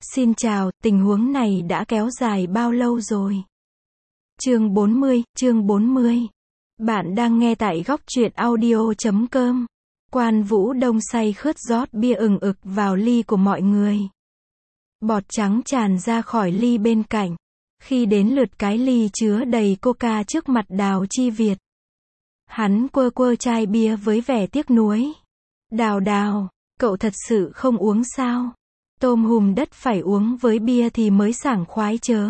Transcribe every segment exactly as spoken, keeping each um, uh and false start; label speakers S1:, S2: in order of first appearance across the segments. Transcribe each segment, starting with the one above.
S1: Xin chào, tình huống này đã kéo dài bao lâu rồi? Chương bốn mươi, chương bốn mươi. Bạn đang nghe tại góc truyện audio chấm com. Quan Vũ Đông say khướt rót bia ừng ực vào ly của mọi người. Bọt trắng tràn ra khỏi ly bên cạnh. Khi đến lượt cái ly chứa đầy coca trước mặt Đào Chi Việt, hắn quơ quơ chai bia với vẻ tiếc nuối. Đào Đào, cậu thật sự không uống sao? Tôm hùm đất phải uống với bia thì mới sảng khoái chớ.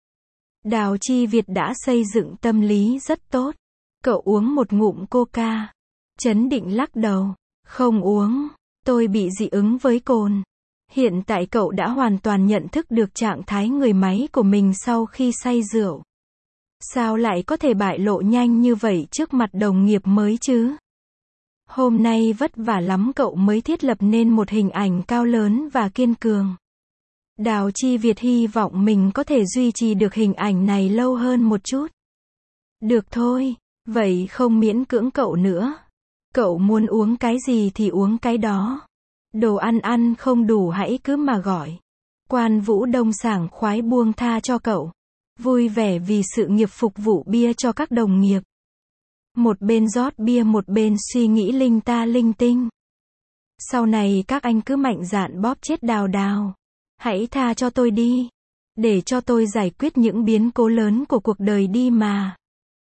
S1: Đào Chi Việt đã xây dựng tâm lý rất tốt. Cậu uống một ngụm coca, trấn định lắc đầu. Không uống, tôi bị dị ứng với cồn. Hiện tại cậu đã hoàn toàn nhận thức được trạng thái người máy của mình sau khi say rượu. Sao lại có thể bại lộ nhanh như vậy trước mặt đồng nghiệp mới chứ? Hôm nay vất vả lắm cậu mới thiết lập nên một hình ảnh cao lớn và kiên cường. Đào Chi Việt hy vọng mình có thể duy trì được hình ảnh này lâu hơn một chút. Được thôi, vậy không miễn cưỡng cậu nữa. Cậu muốn uống cái gì thì uống cái đó. Đồ ăn ăn không đủ hãy cứ mà gọi. Quan Vũ Đông sảng khoái buông tha cho cậu. Vui vẻ vì sự nghiệp phục vụ bia cho các đồng nghiệp. Một bên rót bia một bên suy nghĩ linh ta linh tinh. Sau này các anh cứ mạnh dạn bóp chết Đào Đào. Hãy tha cho tôi đi. Để cho tôi giải quyết những biến cố lớn của cuộc đời đi mà.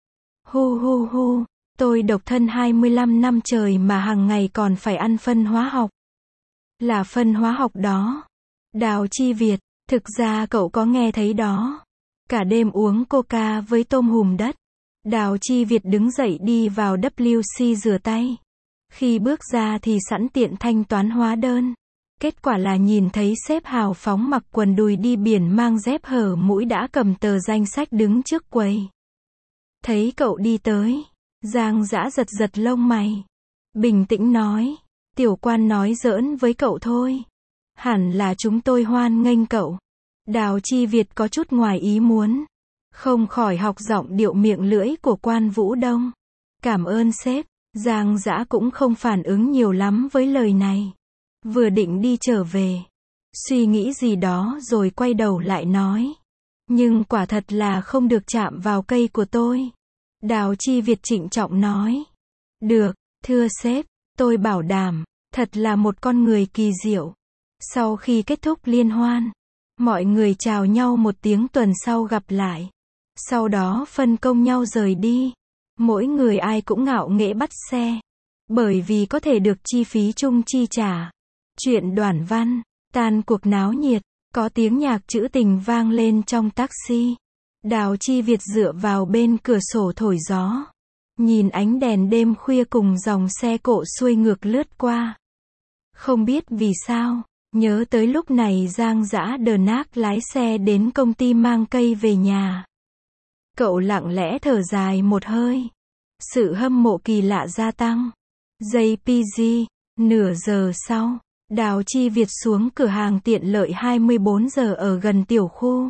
S1: Hu hu hu, tôi độc thân hai mươi lăm năm trời mà hàng ngày còn phải ăn phân hóa học. Là phân hóa học đó. Đào Chi Việt, thực ra cậu có nghe thấy đó. Cả đêm uống coca với tôm hùm đất. Đào Chi Việt đứng dậy đi vào vê kép xê rửa tay. Khi bước ra thì sẵn tiện thanh toán hóa đơn. Kết quả là nhìn thấy sếp hào phóng mặc quần đùi đi biển mang dép hở mũi đã cầm tờ danh sách đứng trước quầy. Thấy cậu đi tới, Giang Dã giật giật lông mày. Bình tĩnh nói, tiểu quan nói giỡn với cậu thôi. Hẳn là chúng tôi hoan nghênh cậu. Đào Chi Việt có chút ngoài ý muốn. Không khỏi học giọng điệu miệng lưỡi của Quan Vũ Đông. Cảm ơn sếp. Giang Dã cũng không phản ứng nhiều lắm với lời này. Vừa định đi trở về. Suy nghĩ gì đó rồi quay đầu lại nói. Nhưng quả thật là không được chạm vào cây của tôi. Đào Chi Việt trịnh trọng nói. Được, thưa sếp, tôi bảo đảm, thật là một con người kỳ diệu. Sau khi kết thúc liên hoan, mọi người chào nhau một tiếng tuần sau gặp lại. Sau đó phân công nhau rời đi. Mỗi người ai cũng ngạo nghễ bắt xe. Bởi vì có thể được chi phí chung chi trả. Chuyện Đoản Văn, tan cuộc náo nhiệt, có tiếng nhạc trữ tình vang lên trong taxi. Đào Chi Việt dựa vào bên cửa sổ thổi gió. Nhìn ánh đèn đêm khuya cùng dòng xe cộ xuôi ngược lướt qua. Không biết vì sao, nhớ tới lúc này Giang Dã đờ nác lái xe đến công ty mang cây về nhà. Cậu lặng lẽ thở dài một hơi. Sự hâm mộ kỳ lạ gia tăng. jê pê giê, nửa giờ sau, Đào Chi Việt xuống cửa hàng tiện lợi hai mươi bốn giờ ở gần tiểu khu.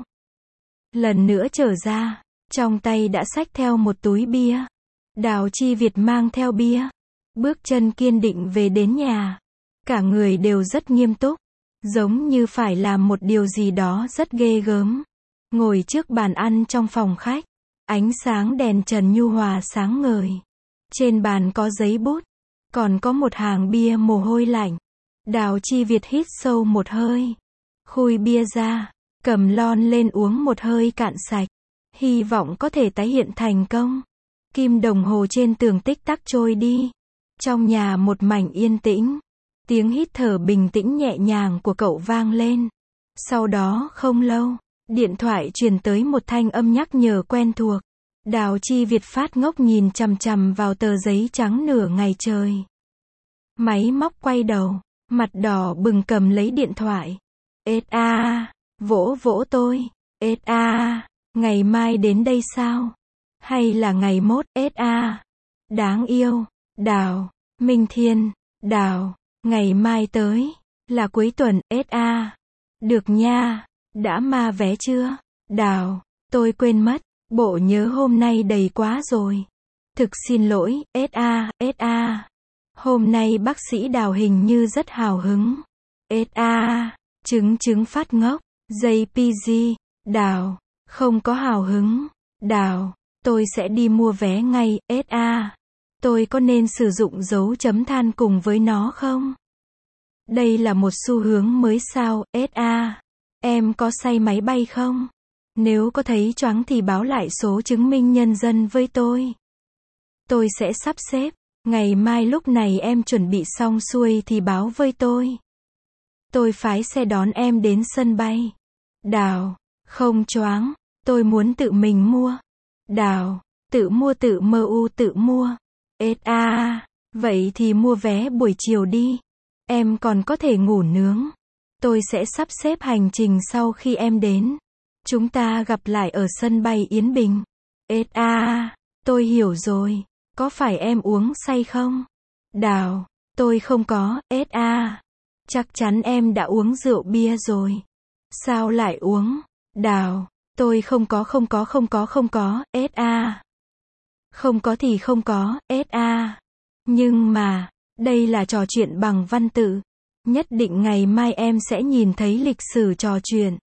S1: Lần nữa trở ra, trong tay đã xách theo một túi bia. Đào Chi Việt mang theo bia, bước chân kiên định về đến nhà. Cả người đều rất nghiêm túc, giống như phải làm một điều gì đó rất ghê gớm. Ngồi trước bàn ăn trong phòng khách, ánh sáng đèn trần nhu hòa sáng ngời. Trên bàn có giấy bút, còn có một hàng bia mồ hôi lạnh. Đào Chi Việt hít sâu một hơi, khui bia ra, cầm lon lên uống một hơi cạn sạch. Hy vọng có thể tái hiện thành công. Kim đồng hồ trên tường tích tắc trôi đi. Trong nhà một mảnh yên tĩnh. Tiếng hít thở bình tĩnh nhẹ nhàng của cậu vang lên. Sau đó không lâu, điện thoại truyền tới một thanh âm nhắc nhở quen thuộc. Đào Chi Việt phát ngốc nhìn chằm chằm vào tờ giấy trắng nửa ngày trời. Máy móc quay đầu, mặt đỏ bừng cầm lấy điện thoại. ét a, vỗ vỗ tôi. ét a, ngày mai đến đây sao? Hay là ngày mốt? ét a, đáng yêu. Đào, Minh Thiên, Đào, ngày mai tới, là cuối tuần. ét a, được nha, đã ma vé chưa? Đào, tôi quên mất, bộ nhớ hôm nay đầy quá rồi. Thực xin lỗi, ét a, ét a. Hôm nay bác sĩ Đào hình như rất hào hứng. ét a, chứng chứng phát ngốc. giây pê giê, Đào, không có hào hứng. Đào, tôi sẽ đi mua vé ngay, ét a. Tôi có nên sử dụng dấu chấm than cùng với nó không? Đây là một xu hướng mới sao, ét a. Em có say máy bay không? Nếu có thấy choáng thì báo lại số chứng minh nhân dân với tôi. Tôi sẽ sắp xếp. Ngày mai lúc này em chuẩn bị xong xuôi thì báo với tôi. Tôi phái xe đón em đến sân bay. Đào, không choáng. Tôi muốn tự mình mua. Đào, tự mua tự mơ u tự mua. ét a, vậy thì mua vé buổi chiều đi. Em còn có thể ngủ nướng. Tôi sẽ sắp xếp hành trình sau khi em đến. Chúng ta gặp lại ở sân bay Yên Bình. ét a, tôi hiểu rồi. Có phải em uống say không? Đào, tôi không có, ét a. Chắc chắn em đã uống rượu bia rồi. Sao lại uống? Đào, tôi không có không có không có không có, ét a. Không có thì không có, ét a. Nhưng mà, đây là trò chuyện bằng văn tự. Nhất định ngày mai em sẽ nhìn thấy lịch sử trò chuyện.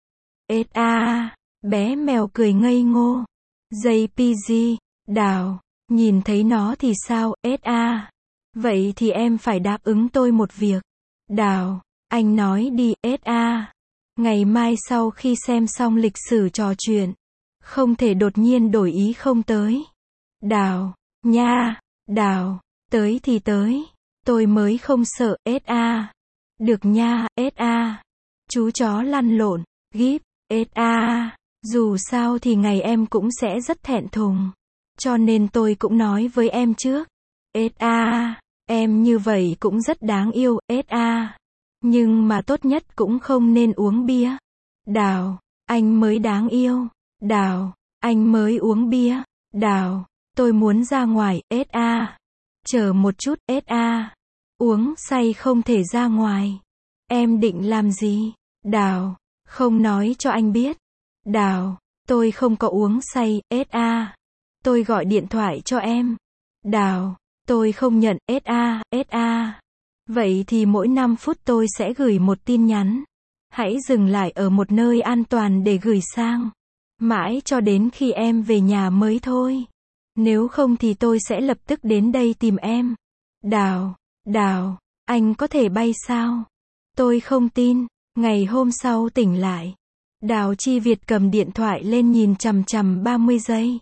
S1: ét a, bé mèo cười ngây ngô. giây pê giê, Đào, nhìn thấy nó thì sao, ét a. Vậy thì em phải đáp ứng tôi một việc. Đào, anh nói đi, ét a. Ngày mai sau khi xem xong lịch sử trò chuyện, không thể đột nhiên đổi ý không tới. Đào, nha, Đào, tới thì tới. Tôi mới không sợ, ét a. Được nha, ét a. Chú chó lăn lộn, gíp, ét a. Dù sao thì ngày em cũng sẽ rất thẹn thùng. Cho nên tôi cũng nói với em trước. ét a, em như vậy cũng rất đáng yêu, ét a. Nhưng mà tốt nhất cũng không nên uống bia. Đào, anh mới đáng yêu. Đào, anh mới uống bia. Đào, tôi muốn ra ngoài, ét a. Chờ một chút, ét a. Uống say không thể ra ngoài. Em định làm gì? Đào, không nói cho anh biết. Đào, tôi không có uống say, ét a. Tôi gọi điện thoại cho em. Đào, tôi không nhận, ét a, ét a. Vậy thì mỗi năm phút tôi sẽ gửi một tin nhắn. Hãy dừng lại ở một nơi an toàn để gửi sang. Mãi cho đến khi em về nhà mới thôi. Nếu không thì tôi sẽ lập tức đến đây tìm em. Đào, Đào, anh có thể bay sao? Tôi không tin. Ngày hôm sau tỉnh lại. Đào Chi Việt cầm điện thoại lên nhìn chằm chằm ba mươi giây.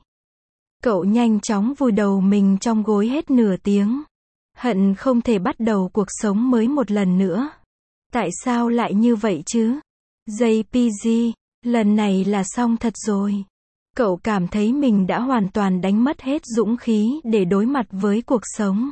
S1: Cậu nhanh chóng vùi đầu mình trong gối hết nửa tiếng. Hận không thể bắt đầu cuộc sống mới một lần nữa. Tại sao lại như vậy chứ? giây pê giê, lần này là xong thật rồi. Cậu cảm thấy mình đã hoàn toàn đánh mất hết dũng khí để đối mặt với cuộc sống.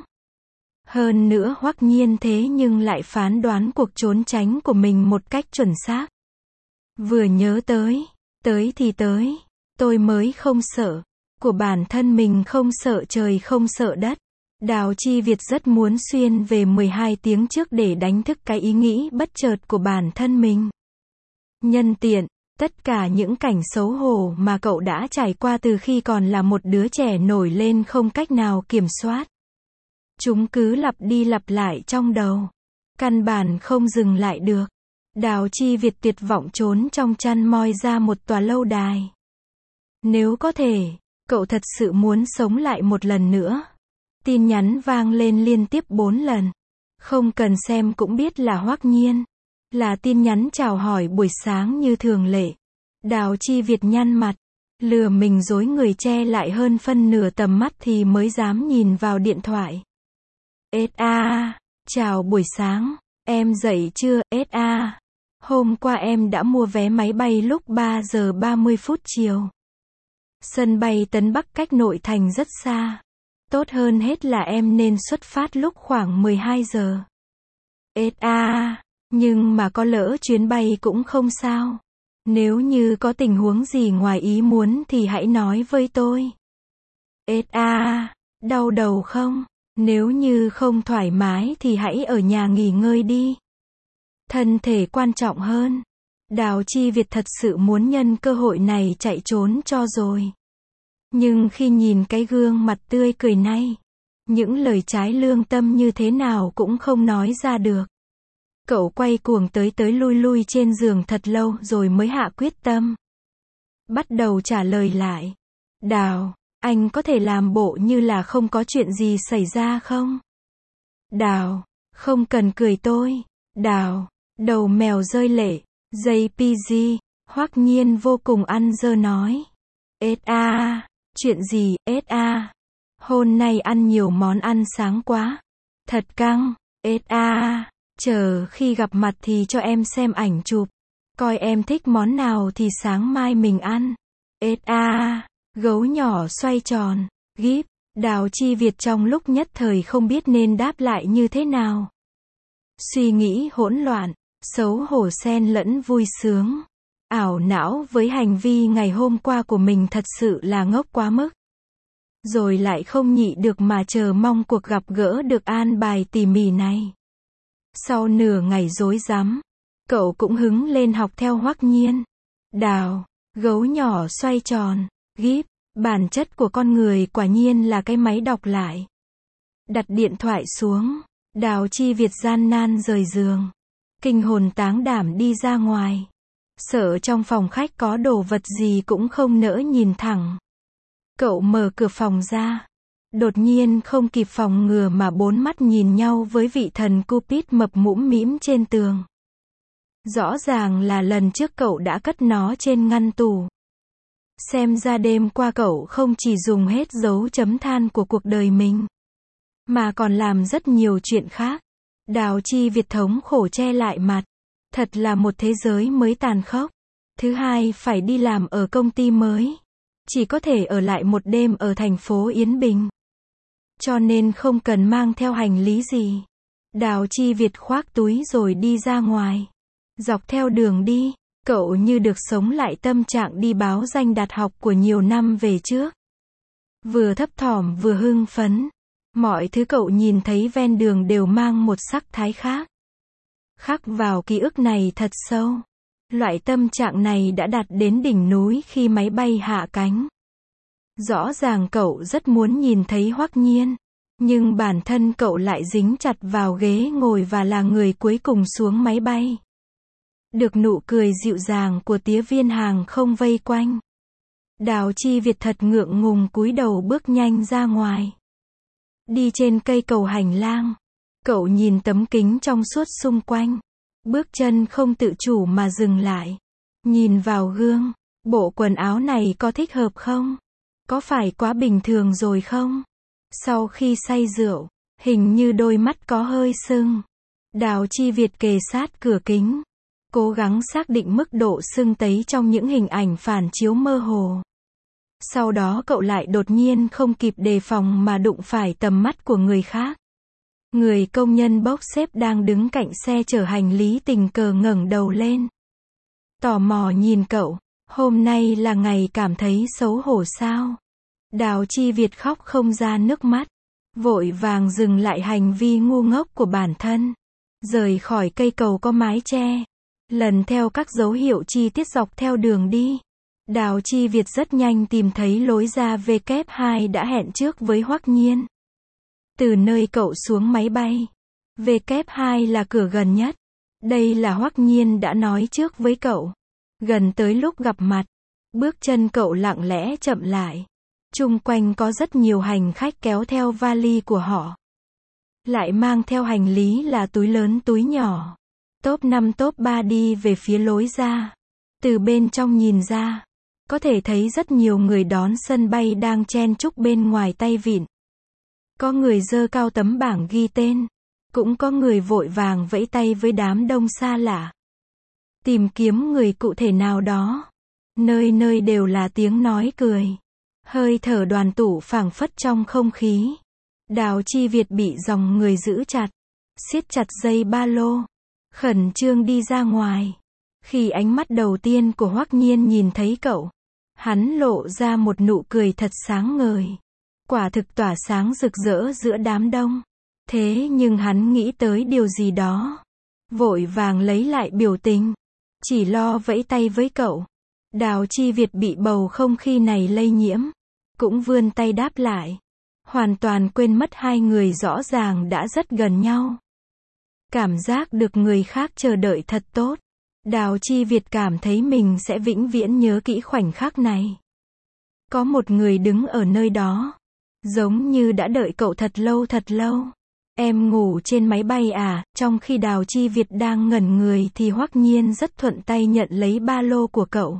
S1: Hơn nữa Hoắc Nhiên thế nhưng lại phán đoán cuộc trốn tránh của mình một cách chuẩn xác. Vừa nhớ tới, tới thì tới, tôi mới không sợ. Của bản thân mình không sợ trời không sợ đất. Đào Chi Việt rất muốn xuyên về mười hai tiếng trước để đánh thức cái ý nghĩ bất chợt của bản thân mình. Nhân tiện, tất cả những cảnh xấu hổ mà cậu đã trải qua từ khi còn là một đứa trẻ nổi lên không cách nào kiểm soát. Chúng cứ lặp đi lặp lại trong đầu. Căn bản không dừng lại được. Đào Chi Việt tuyệt vọng trốn trong chăn moi ra một tòa lâu đài. Nếu có thể, cậu thật sự muốn sống lại một lần nữa. Tin nhắn vang lên liên tiếp bốn lần. Không cần xem cũng biết là Hoắc Nhiên. Là tin nhắn chào hỏi buổi sáng như thường lệ. Đào Chi Việt nhăn mặt. Lừa mình dối người che lại hơn phân nửa tầm mắt thì mới dám nhìn vào điện thoại. ét a, chào buổi sáng. Em dậy chưa, ét a? Hôm qua em đã mua vé máy bay lúc ba giờ ba mươi phút chiều. Sân bay Tân Bắc cách nội thành rất xa. Tốt hơn hết là em nên xuất phát lúc khoảng mười hai giờ. ét a, nhưng mà có lỡ chuyến bay cũng không sao. Nếu như có tình huống gì ngoài ý muốn thì hãy nói với tôi. ét a, đau đầu không? Nếu như không thoải mái thì hãy ở nhà nghỉ ngơi đi. Thân thể quan trọng hơn. Đào Chi Việt thật sự muốn nhân cơ hội này chạy trốn cho rồi. Nhưng khi nhìn cái gương mặt tươi cười này, những lời trái lương tâm như thế nào cũng không nói ra được. Cậu quay cuồng tới tới lui lui trên giường thật lâu rồi mới hạ quyết tâm. Bắt đầu trả lời lại. Đào, anh có thể làm bộ như là không có chuyện gì xảy ra không? Đào, không cần cười tôi. Đào, đầu mèo rơi lệ. gi pê giê, Hoắc Nhiên vô cùng ăn dơ nói. ét a, chuyện gì, ét a? Hôm nay ăn nhiều món ăn sáng quá. Thật căng, ét a, chờ khi gặp mặt thì cho em xem ảnh chụp. Coi em thích món nào thì sáng mai mình ăn. ét a, gấu nhỏ xoay tròn, gíp, Đào Chi Việt trong lúc nhất thời không biết nên đáp lại như thế nào. Suy nghĩ hỗn loạn, xấu hổ xen lẫn vui sướng. Ảo não với hành vi ngày hôm qua của mình thật sự là ngốc quá mức. Rồi lại không nhịn được mà chờ mong cuộc gặp gỡ được an bài tỉ mỉ này. Sau nửa ngày rối rắm, cậu cũng hứng lên học theo Hoắc Nhiên. Đào, gấu nhỏ xoay tròn, gíp, bản chất của con người quả nhiên là cái máy đọc lại. Đặt điện thoại xuống, Đào Chi Việt gian nan rời giường. Kinh hồn táng đảm đi ra ngoài. Sợ trong phòng khách có đồ vật gì cũng không nỡ nhìn thẳng. Cậu mở cửa phòng ra. Đột nhiên không kịp phòng ngừa mà bốn mắt nhìn nhau với vị thần Cupid mập mũm mĩm trên tường. Rõ ràng là lần trước cậu đã cất nó trên ngăn tủ. Xem ra đêm qua cậu không chỉ dùng hết dấu chấm than của cuộc đời mình, mà còn làm rất nhiều chuyện khác. Đào Chi Việt thống khổ che lại mặt. Thật là một thế giới mới tàn khốc. Thứ hai phải đi làm ở công ty mới. Chỉ có thể ở lại một đêm ở thành phố Yên Bình. Cho nên không cần mang theo hành lý gì. Đào Chi Việt khoác túi rồi đi ra ngoài. Dọc theo đường đi, cậu như được sống lại tâm trạng đi báo danh đạt học của nhiều năm về trước. Vừa thấp thỏm vừa hưng phấn. Mọi thứ cậu nhìn thấy ven đường đều mang một sắc thái khác. Khắc vào ký ức này thật sâu. Loại tâm trạng này đã đạt đến đỉnh núi khi máy bay hạ cánh. Rõ ràng cậu rất muốn nhìn thấy Hoắc Nhiên. Nhưng bản thân cậu lại dính chặt vào ghế ngồi và là người cuối cùng xuống máy bay. Được nụ cười dịu dàng của tía viên hàng không vây quanh. Đào Chi Việt thật ngượng ngùng cúi đầu bước nhanh ra ngoài. Đi trên cây cầu hành lang. Cậu nhìn tấm kính trong suốt xung quanh. Bước chân không tự chủ mà dừng lại. Nhìn vào gương. Bộ quần áo này có thích hợp không? Có phải quá bình thường rồi không? Sau khi say rượu, hình như đôi mắt có hơi sưng. Đào Chi Việt kề sát cửa kính. Cố gắng xác định mức độ sưng tấy trong những hình ảnh phản chiếu mơ hồ. Sau đó cậu lại đột nhiên không kịp đề phòng mà đụng phải tầm mắt của người khác. Người công nhân bốc xếp đang đứng cạnh xe chở hành lý tình cờ ngẩng đầu lên. Tò mò nhìn cậu, hôm nay là ngày cảm thấy xấu hổ sao? Đào Chi Việt khóc không ra nước mắt. Vội vàng dừng lại hành vi ngu ngốc của bản thân. Rời khỏi cây cầu có mái che. Lần theo các dấu hiệu chi tiết dọc theo đường đi. Đào Chi Việt rất nhanh tìm thấy lối ra vê kép hai đã hẹn trước với Hoắc Nhiên. Từ nơi cậu xuống máy bay, vê kép hai là cửa gần nhất. Đây là Hoắc Nhiên đã nói trước với cậu. Gần tới lúc gặp mặt, bước chân cậu lặng lẽ chậm lại. Chung quanh có rất nhiều hành khách kéo theo vali của họ. Lại mang theo hành lý là túi lớn túi nhỏ. Top năm top ba đi về phía lối ra. Từ bên trong nhìn ra, có thể thấy rất nhiều người đón sân bay đang chen chúc bên ngoài tay vịn. Có người giơ cao tấm bảng ghi tên. Cũng có người vội vàng vẫy tay với đám đông xa lạ. Tìm kiếm người cụ thể nào đó. Nơi nơi đều là tiếng nói cười. Hơi thở đoàn tụ phảng phất trong không khí. Đào Chi Việt bị dòng người giữ chặt. Siết chặt dây ba lô. Khẩn trương đi ra ngoài. Khi ánh mắt đầu tiên của Hoắc Nhiên nhìn thấy cậu, hắn lộ ra một nụ cười thật sáng ngời. Quả thực tỏa sáng rực rỡ giữa đám đông. Thế nhưng hắn nghĩ tới điều gì đó. Vội vàng lấy lại biểu tình. Chỉ lo vẫy tay với cậu. Đào Chi Việt bị bầu không khí này lây nhiễm. Cũng vươn tay đáp lại. Hoàn toàn quên mất hai người rõ ràng đã rất gần nhau. Cảm giác được người khác chờ đợi thật tốt. Đào Chi Việt cảm thấy mình sẽ vĩnh viễn nhớ kỹ khoảnh khắc này. Có một người đứng ở nơi đó. Giống như đã đợi cậu thật lâu thật lâu. Em ngủ trên máy bay à? Trong khi Đào Chi Việt đang ngẩn người thì Hoắc Nhiên rất thuận tay nhận lấy ba lô của cậu.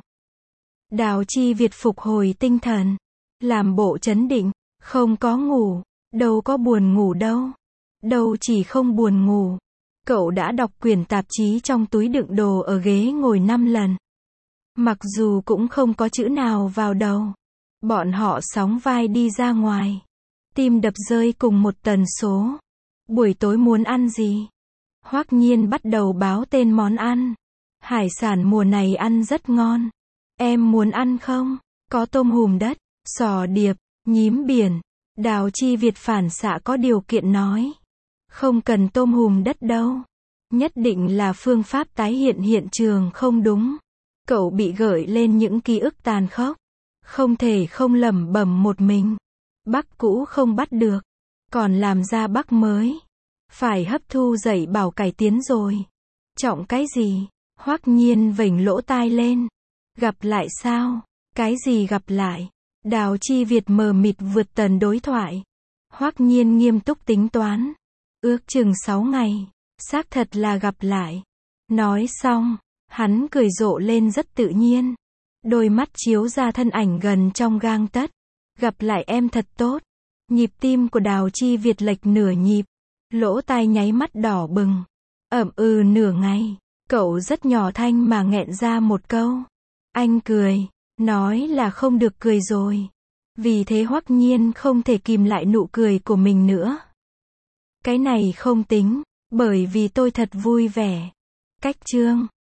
S1: Đào Chi Việt phục hồi tinh thần. Làm bộ trấn định. Không có ngủ. Đâu có buồn ngủ đâu. Đâu chỉ không buồn ngủ. Cậu đã đọc quyển tạp chí trong túi đựng đồ ở ghế ngồi năm lần. Mặc dù cũng không có chữ nào vào đầu. Bọn họ sóng vai đi ra ngoài. Tim đập rơi cùng một tần số. Buổi tối muốn ăn gì? Hoắc Nhiên bắt đầu báo tên món ăn. Hải sản mùa này ăn rất ngon. Em muốn ăn không? Có tôm hùm đất, sò điệp, nhím biển. Đào Chi Việt phản xạ có điều kiện nói. Không cần tôm hùm đất đâu. Nhất định là phương pháp tái hiện hiện trường không đúng. Cậu bị gợi lên những ký ức tàn khốc. Không thể không lẩm bẩm một mình. Bắc cũ không bắt được. Còn làm ra Bắc mới. Phải hấp thu dạy bảo cải tiến rồi. Trọng cái gì? Hoắc Nhiên vểnh lỗ tai lên. Gặp lại sao? Cái gì gặp lại? Đào Chi Việt mờ mịt vượt tần đối thoại. Hoắc Nhiên nghiêm túc tính toán. Ước chừng sáu ngày. Xác thật là gặp lại. Nói xong, hắn cười rộ lên rất tự nhiên. Đôi mắt chiếu ra thân ảnh gần trong gang tấc. Gặp lại em thật tốt. Nhịp tim của Đào Chi Việt lệch nửa nhịp. Lỗ tai nháy mắt đỏ bừng. Ậm ừ nửa ngày. Cậu rất nhỏ thanh mà nghẹn ra một câu. Anh cười. Nói là không được cười rồi. Vì thế Hoắc Nhiên không thể kìm lại nụ cười của mình nữa. Cái này không tính. Bởi vì tôi thật vui vẻ. Cách chương